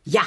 Ja.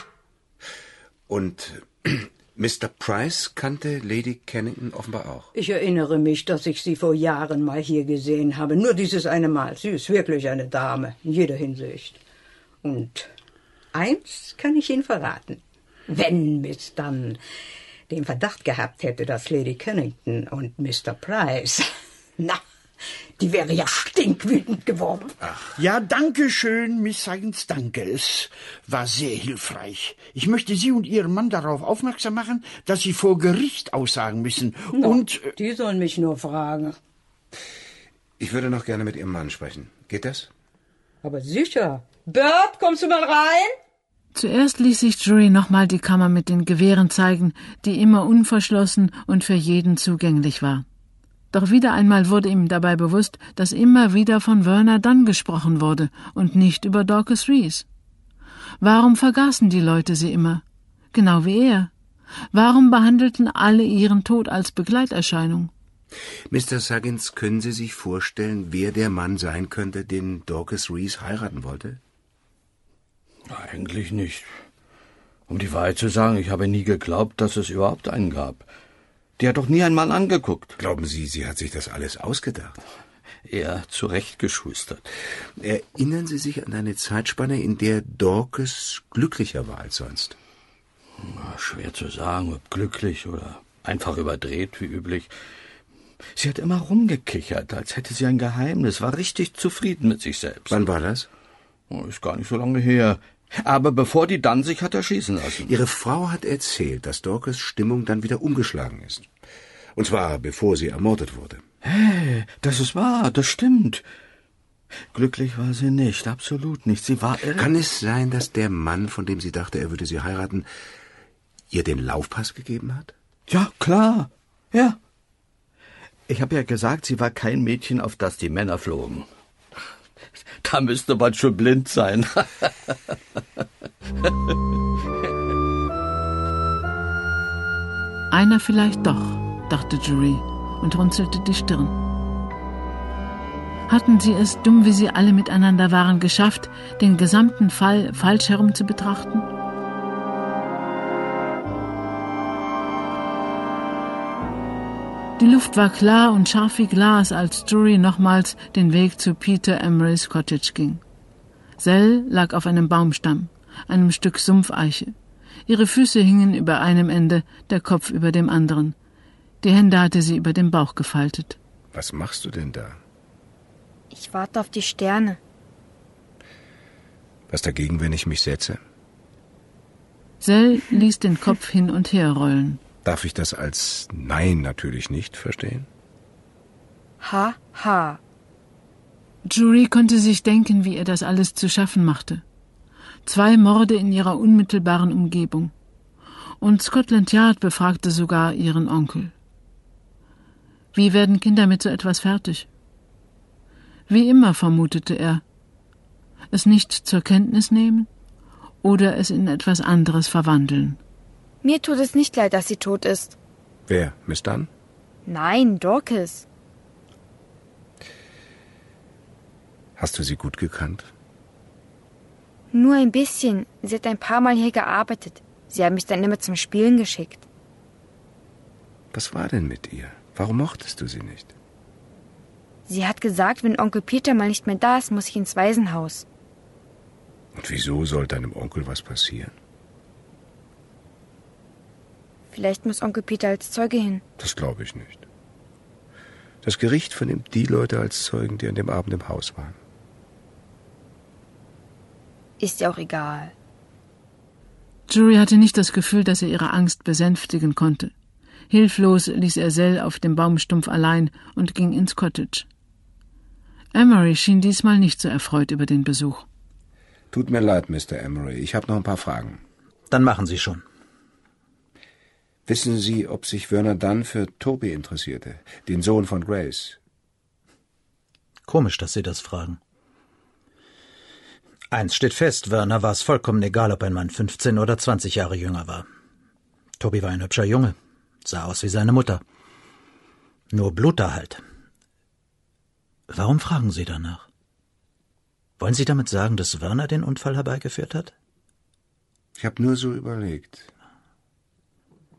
Und Mr. Price kannte Lady Kennington offenbar auch. Ich erinnere mich, dass ich sie vor Jahren mal hier gesehen habe. Nur dieses eine Mal. Sie ist wirklich eine Dame, in jeder Hinsicht. Und eins kann ich Ihnen verraten. Wenn Miss Dunn den Verdacht gehabt hätte, dass Lady Kennington und Mr. Price... Na, die wäre ja stinkwütend geworden. Ach. Ja, danke schön, Miss Science, danke. Es war sehr hilfreich. Ich möchte Sie und Ihren Mann darauf aufmerksam machen, dass Sie vor Gericht aussagen müssen. No, und... Die sollen mich nur fragen. Ich würde noch gerne mit Ihrem Mann sprechen. Geht das? Aber sicher. Bert, kommst du mal rein? Zuerst ließ sich Drury nochmal die Kammer mit den Gewehren zeigen, die immer unverschlossen und für jeden zugänglich war. Doch wieder einmal wurde ihm dabei bewusst, dass immer wieder von Verna Dunn gesprochen wurde und nicht über Dorcas Rees. Warum vergaßen die Leute sie immer? Genau wie er. Warum behandelten alle ihren Tod als Begleiterscheinung? Mr. Suggins, können Sie sich vorstellen, wer der Mann sein könnte, den Dorcas Rees heiraten wollte? Eigentlich nicht. Um die Wahrheit zu sagen, ich habe nie geglaubt, dass es überhaupt einen gab. Die hat doch nie einen Mann angeguckt. Glauben Sie, sie hat sich das alles ausgedacht? Eher zurechtgeschustert. Erinnern Sie sich an eine Zeitspanne, in der Dorcas glücklicher war als sonst? Schwer zu sagen, ob glücklich oder einfach überdreht, wie üblich. Sie hat immer rumgekichert, als hätte sie ein Geheimnis, war richtig zufrieden mit sich selbst. Wann war das? Ist gar nicht so lange her. Aber bevor die Dunn sich hat erschießen lassen. Ihre Frau hat erzählt, dass Dorcas Stimmung dann wieder umgeschlagen ist. Und zwar, bevor sie ermordet wurde. Hey, das ist wahr, das stimmt. Glücklich war sie nicht, absolut nicht. Sie war irre. Kann es sein, dass der Mann, von dem sie dachte, er würde sie heiraten, ihr den Laufpass gegeben hat? Ja, klar. Ja. Ich habe ja gesagt, sie war kein Mädchen, auf das die Männer flogen. Da müsste man schon blind sein. Einer vielleicht doch, dachte Drury und runzelte die Stirn. Hatten sie es, dumm wie sie alle miteinander waren, geschafft, den gesamten Fall falsch herum zu betrachten? Die Luft war klar und scharf wie Glas, als Drury nochmals den Weg zu Peter Emerys Cottage ging. Sel lag auf einem Baumstamm, einem Stück Sumpfeiche. Ihre Füße hingen über einem Ende, der Kopf über dem anderen. Die Hände hatte sie über dem Bauch gefaltet. Was machst du denn da? Ich warte auf die Sterne. Was dagegen, wenn ich mich setze? Sel ließ den Kopf hin und her rollen. Darf ich das als Nein natürlich nicht verstehen? Ha, ha. Drury konnte sich denken, wie er das alles zu schaffen machte. 2 Morde in ihrer unmittelbaren Umgebung. Und Scotland Yard befragte sogar ihren Onkel. Wie werden Kinder mit so etwas fertig? Wie immer vermutete er. Es nicht zur Kenntnis nehmen oder es in etwas anderes verwandeln. Mir tut es nicht leid, dass sie tot ist. Wer? Miss Dunn? Nein, Dorcas. Hast du sie gut gekannt? Nur ein bisschen. Sie hat ein paar Mal hier gearbeitet. Sie haben mich dann immer zum Spielen geschickt. Was war denn mit ihr? Warum mochtest du sie nicht? Sie hat gesagt, wenn Onkel Peter mal nicht mehr da ist, muss ich ins Waisenhaus. Und wieso soll deinem Onkel was passieren? Vielleicht muss Onkel Peter als Zeuge hin. Das glaube ich nicht. Das Gericht vernimmt die Leute als Zeugen, die an dem Abend im Haus waren. Ist ja auch egal. Drury hatte nicht das Gefühl, dass er ihre Angst besänftigen konnte. Hilflos ließ er Sel auf dem Baumstumpf allein und ging ins Cottage. Emery schien diesmal nicht so erfreut über den Besuch. Tut mir leid, Mr. Emery, ich habe noch ein paar Fragen. Dann machen Sie schon. Wissen Sie, ob sich Verna Dunn für Toby interessierte, den Sohn von Grace? Komisch, dass Sie das fragen. Eins steht fest, Verna war es vollkommen egal, ob ein Mann 15 oder 20 Jahre jünger war. Toby war ein hübscher Junge, sah aus wie seine Mutter. Nur Blut da halt. Warum fragen Sie danach? Wollen Sie damit sagen, dass Verna den Unfall herbeigeführt hat? Ich habe nur so überlegt.